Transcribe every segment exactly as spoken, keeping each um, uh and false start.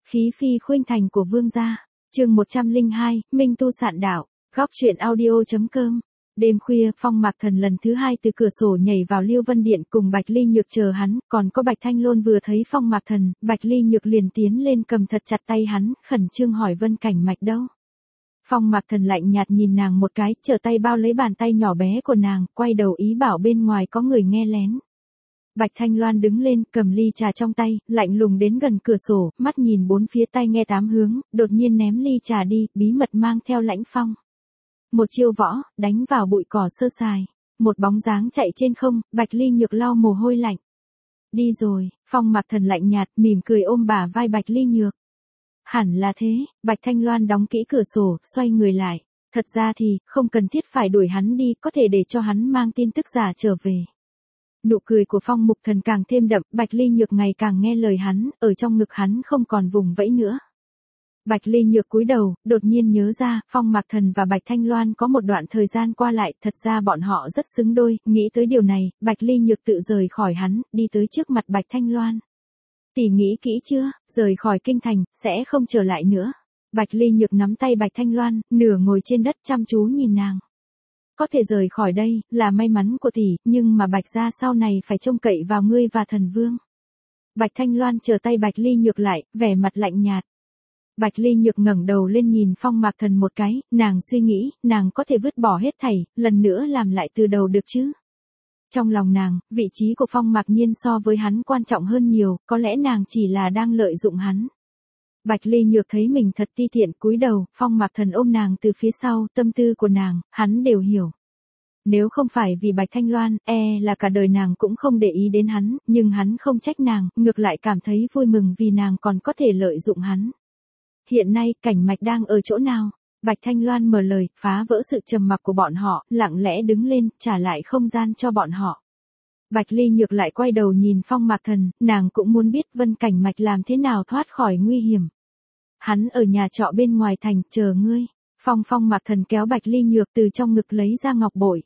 Khí phi khuynh thành của vương gia. Chương một trăm lẻ hai, Minh tu sạn đạo. Góc truyện audio.com. Đêm khuya, Phong Mạc Thần lần thứ hai từ cửa sổ nhảy vào Liêu Vân Điện cùng Bạch Ly Nhược chờ hắn, còn có Bạch Thanh Lôn vừa thấy Phong Mạc Thần, Bạch Ly Nhược liền tiến lên cầm thật chặt tay hắn, khẩn trương hỏi Vân Cảnh Mạch đâu. Phong Mạc Thần lạnh nhạt nhìn nàng một cái, trở tay bao lấy bàn tay nhỏ bé của nàng, quay đầu ý bảo bên ngoài có người nghe lén. Bạch Thanh Loan đứng lên, cầm ly trà trong tay, lạnh lùng đến gần cửa sổ, mắt nhìn bốn phía tai nghe tám hướng, đột nhiên ném ly trà đi, bí mật mang theo lãnh phong. Một chiêu võ, đánh vào bụi cỏ sơ sài. Một bóng dáng chạy trên không, Bạch Ly Nhược lau mồ hôi lạnh. Đi rồi, Phong Mạc Thần lạnh nhạt, mỉm cười ôm bả vai Bạch Ly Nhược. Hẳn là thế, Bạch Thanh Loan đóng kỹ cửa sổ, xoay người lại. Thật ra thì, không cần thiết phải đuổi hắn đi, có thể để cho hắn mang tin tức giả trở về. Nụ cười của Phong Mục Thần càng thêm đậm, Bạch Ly Nhược ngày càng nghe lời hắn, ở trong ngực hắn không còn vùng vẫy nữa. Bạch Ly Nhược cúi đầu, đột nhiên nhớ ra, Phong Mạc Thần và Bạch Thanh Loan có một đoạn thời gian qua lại, thật ra bọn họ rất xứng đôi, nghĩ tới điều này, Bạch Ly Nhược tự rời khỏi hắn, đi tới trước mặt Bạch Thanh Loan. Tỷ nghĩ kỹ chưa, rời khỏi kinh thành, sẽ không trở lại nữa. Bạch Ly Nhược nắm tay Bạch Thanh Loan, nửa ngồi trên đất chăm chú nhìn nàng. Có thể rời khỏi đây, là may mắn của tỷ, nhưng mà Bạch gia sau này phải trông cậy vào ngươi và thần vương. Bạch Thanh Loan trở tay Bạch Ly Nhược lại, vẻ mặt lạnh nhạt. Bạch Ly Nhược ngẩng đầu lên nhìn Phong Mạc Thần một cái, nàng suy nghĩ, nàng có thể vứt bỏ hết thảy, lần nữa làm lại từ đầu được chứ. Trong lòng nàng, vị trí của Phong Mạc Nhiên so với hắn quan trọng hơn nhiều, có lẽ nàng chỉ là đang lợi dụng hắn. Bạch Ly Nhược thấy mình thật ti tiện, cúi đầu, Phong Mạc Thần ôm nàng từ phía sau, tâm tư của nàng, hắn đều hiểu. Nếu không phải vì Bạch Thanh Loan, e là cả đời nàng cũng không để ý đến hắn, nhưng hắn không trách nàng, ngược lại cảm thấy vui mừng vì nàng còn có thể lợi dụng hắn. Hiện nay, Cảnh Mạch đang ở chỗ nào? Bạch Thanh Loan mở lời, phá vỡ sự trầm mặc của bọn họ, lặng lẽ đứng lên, trả lại không gian cho bọn họ. Bạch Ly Nhược lại quay đầu nhìn Phong Mạc Thần, nàng cũng muốn biết Vân Cảnh Mạch làm thế nào thoát khỏi nguy hiểm. Hắn ở nhà trọ bên ngoài thành, chờ ngươi. Phong Phong Mạc Thần kéo Bạch Ly Nhược từ trong ngực lấy ra ngọc bội.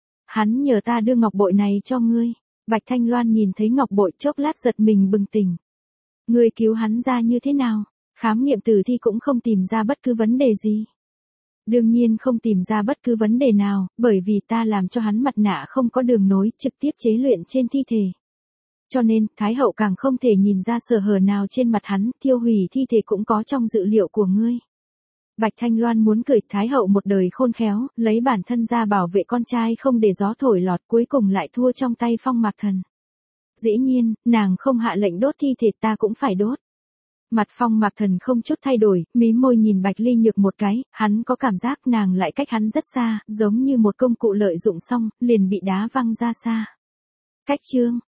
Hắn nhờ ta đưa ngọc bội này cho ngươi. Bạch Thanh Loan nhìn thấy ngọc bội chốc lát giật mình bừng tỉnh. Ngươi cứu hắn ra như thế nào? Khám nghiệm tử thi cũng không tìm ra bất cứ vấn đề gì. Đương nhiên không tìm ra bất cứ vấn đề nào, bởi vì ta làm cho hắn mặt nạ không có đường nối trực tiếp chế luyện trên thi thể. Cho nên, Thái hậu càng không thể nhìn ra sơ hở nào trên mặt hắn, thiêu hủy thi thể cũng có trong dự liệu của ngươi. Bạch Thanh Loan muốn cười, Thái hậu một đời khôn khéo, lấy bản thân ra bảo vệ con trai không để gió thổi lọt, cuối cùng lại thua trong tay Phong Mạc Thần. Dĩ nhiên, nàng không hạ lệnh đốt thi thể, ta cũng phải đốt. Mặt Phong Mạc Thần không chút thay đổi, mí môi nhìn Bạch Ly Nhược một cái, hắn có cảm giác nàng lại cách hắn rất xa, giống như một công cụ lợi dụng xong, liền bị đá văng ra xa. Cách chương,